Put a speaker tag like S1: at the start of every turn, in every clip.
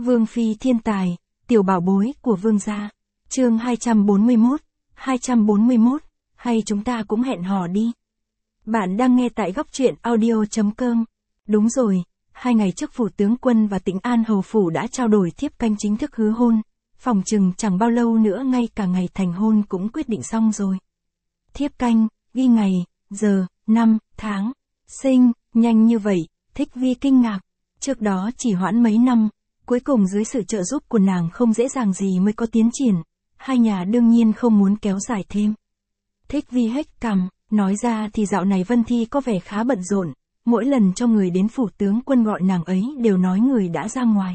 S1: Vương phi thiên tài, tiểu bảo bối của vương gia. Chương 241, hay chúng ta cũng hẹn hò đi. Bạn đang nghe tại góc truyện audio.com. Đúng rồi, 2 ngày trước phủ tướng quân và Tĩnh An hầu phủ đã trao đổi thiếp canh chính thức hứa hôn, phỏng chừng chẳng bao lâu nữa ngay cả ngày thành hôn cũng quyết định xong rồi. Thiếp canh, ghi ngày, giờ, năm, tháng, sinh, nhanh như vậy, Thích Vi kinh ngạc. Trước đó chỉ hoãn mấy năm, cuối cùng dưới sự trợ giúp của nàng không dễ dàng gì mới có tiến triển, hai nhà đương nhiên không muốn kéo dài thêm. Thích Vi hếch cằm, nói ra thì dạo này Vân Thi có vẻ khá bận rộn, mỗi lần cho người đến phủ tướng quân gọi nàng ấy đều nói người đã ra ngoài.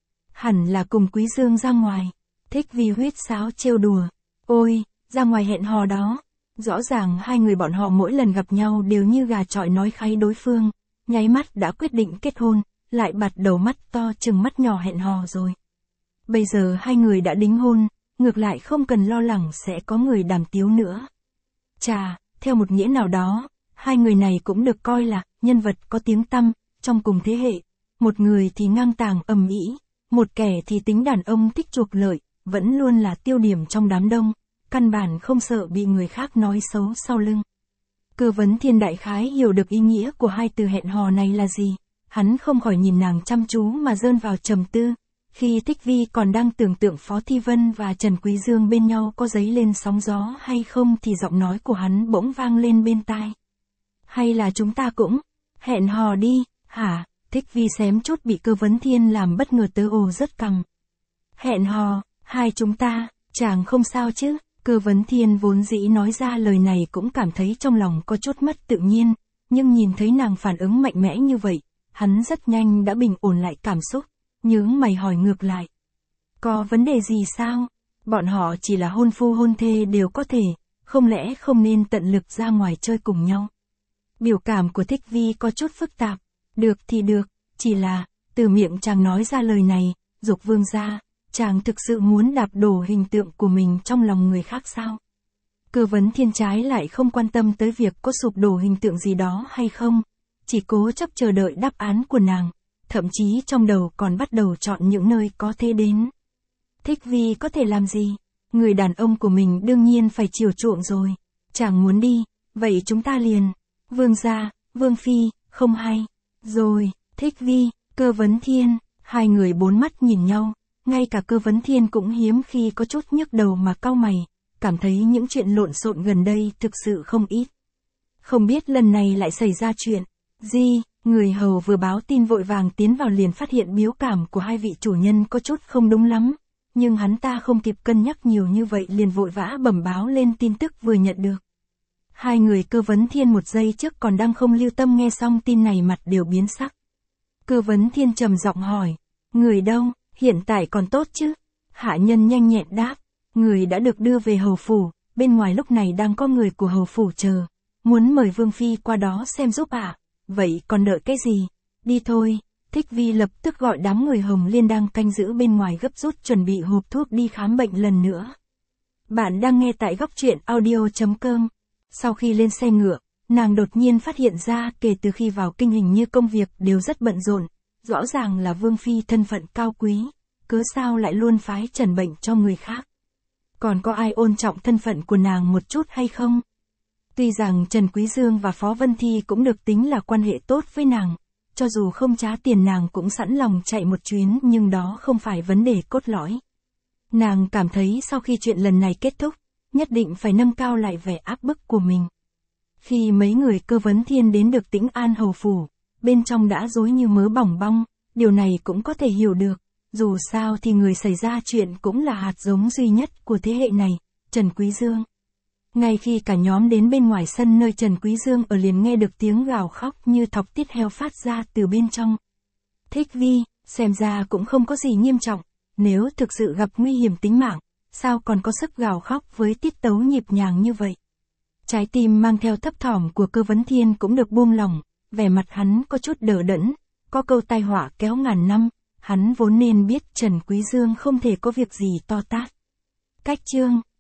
S1: Hẳn là cùng Quý Dương ra ngoài. Thích Vi huýt sáo trêu đùa, ôi, ra ngoài hẹn hò đó. Rõ ràng hai người bọn họ mỗi lần gặp nhau đều như gà chọi nói kháy đối phương, nháy mắt đã quyết định kết hôn, lại bạt đầu mắt to chừng mắt nhỏ hẹn hò rồi. Bây giờ hai người đã đính hôn, ngược lại không cần lo lắng sẽ có người đàm tiếu nữa. Chà, theo một nghĩa nào đó, hai người này cũng được coi là nhân vật có tiếng tăm trong cùng thế hệ. Một người thì ngang tàng ầm ĩ, một kẻ thì tính đàn ông thích chuộc lợi, vẫn luôn là tiêu điểm trong đám đông, căn bản không sợ bị người khác nói xấu sau lưng. Cơ Vấn Thiên đại khái hiểu được ý nghĩa của hai từ hẹn hò này là gì, hắn không khỏi nhìn nàng chăm chú mà rơi vào trầm tư. Khi Thích Vi còn đang tưởng tượng Phó Thi Vân và Trần Quý Dương bên nhau có dấy lên sóng gió hay không thì giọng nói của hắn bỗng vang lên bên tai. Hay là chúng ta cũng hẹn hò đi, hả? Thích Vi xém chút bị Cơ Vấn Thiên làm bất ngờ tớ ồ rất cằm. Hẹn hò, hai chúng ta, chàng không sao chứ? Cơ Vấn Thiên vốn dĩ nói ra lời này cũng cảm thấy trong lòng có chút mất tự nhiên, nhưng nhìn thấy nàng phản ứng mạnh mẽ như vậy, hắn rất nhanh đã bình ổn lại cảm xúc, nhướng mày hỏi ngược lại. Có vấn đề gì sao? Bọn họ chỉ là hôn phu hôn thê đều có thể, không lẽ không nên tận lực ra ngoài chơi cùng nhau? Biểu cảm của Thích Vi có chút phức tạp, được thì được, chỉ là, từ miệng chàng nói ra lời này, Dục Vương gia, chàng thực sự muốn đạp đổ hình tượng của mình trong lòng người khác sao? Cơ Vấn Thiên trái lại không quan tâm tới việc có sụp đổ hình tượng gì đó hay không, chỉ cố chấp chờ đợi đáp án của nàng, thậm chí trong đầu còn bắt đầu chọn những nơi có thể đến. Thích Vi có thể làm gì? Người đàn ông của mình đương nhiên phải chiều chuộng rồi. Chàng muốn đi, vậy chúng ta liền. Vương gia, Vương phi, không hay. Rồi, Thích Vi, Cơ Vấn Thiên, hai người bốn mắt nhìn nhau, ngay cả Cơ Vấn Thiên cũng hiếm khi có chút nhức đầu mà cau mày, cảm thấy những chuyện lộn xộn gần đây thực sự không ít. Không biết lần này lại xảy ra chuyện gì? Người hầu vừa báo tin vội vàng tiến vào liền phát hiện biểu cảm của hai vị chủ nhân có chút không đúng lắm, nhưng hắn ta không kịp cân nhắc nhiều như vậy liền vội vã bẩm báo lên tin tức vừa nhận được. Hai người Cơ Vấn Thiên một giây trước còn đang không lưu tâm nghe xong tin này mặt đều biến sắc. Cơ Vấn Thiên trầm giọng hỏi, người đâu, hiện tại còn tốt chứ? Hạ nhân nhanh nhẹn đáp, người đã được đưa về hầu phủ, bên ngoài lúc này đang có người của hầu phủ chờ, muốn mời Vương phi qua đó xem giúp ạ. Vậy còn đợi cái gì? Đi thôi. Thích Vi lập tức gọi đám người Hồng Liên đang canh giữ bên ngoài gấp rút chuẩn bị hộp thuốc đi khám bệnh lần nữa. Bạn đang nghe tại góc truyện audio.com. Sau khi lên xe ngựa, nàng đột nhiên phát hiện ra kể từ khi vào kinh hình như công việc đều rất bận rộn, rõ ràng là Vương phi thân phận cao quý, cớ sao lại luôn phái trần bệnh cho người khác? Còn có ai ôn trọng thân phận của nàng một chút hay không? Tuy rằng Trần Quý Dương và Phó Vân Thi cũng được tính là quan hệ tốt với nàng, cho dù không trả tiền nàng cũng sẵn lòng chạy một chuyến nhưng đó không phải vấn đề cốt lõi. Nàng cảm thấy sau khi chuyện lần này kết thúc, nhất định phải nâng cao lại vẻ áp bức của mình. Khi mấy người Cơ Vấn Thiên đến được Tĩnh An hầu phủ, bên trong đã rối như mớ bỏng bong, điều này cũng có thể hiểu được, dù sao thì người xảy ra chuyện cũng là hạt giống duy nhất của thế hệ này, Trần Quý Dương. Ngay khi cả nhóm đến bên ngoài sân nơi Trần Quý Dương ở liền nghe được tiếng gào khóc như thọc tiết heo phát ra từ bên trong. Thích Vi, xem ra cũng không có gì nghiêm trọng, nếu thực sự gặp nguy hiểm tính mạng, sao còn có sức gào khóc với tiết tấu nhịp nhàng như vậy? Trái tim mang theo thấp thỏm của Cơ Vấn Thiên cũng được buông lỏng, vẻ mặt hắn có chút đờ đẫn, có câu tai họa kéo ngàn năm, hắn vốn nên biết Trần Quý Dương không thể có việc gì to tát. Cách chương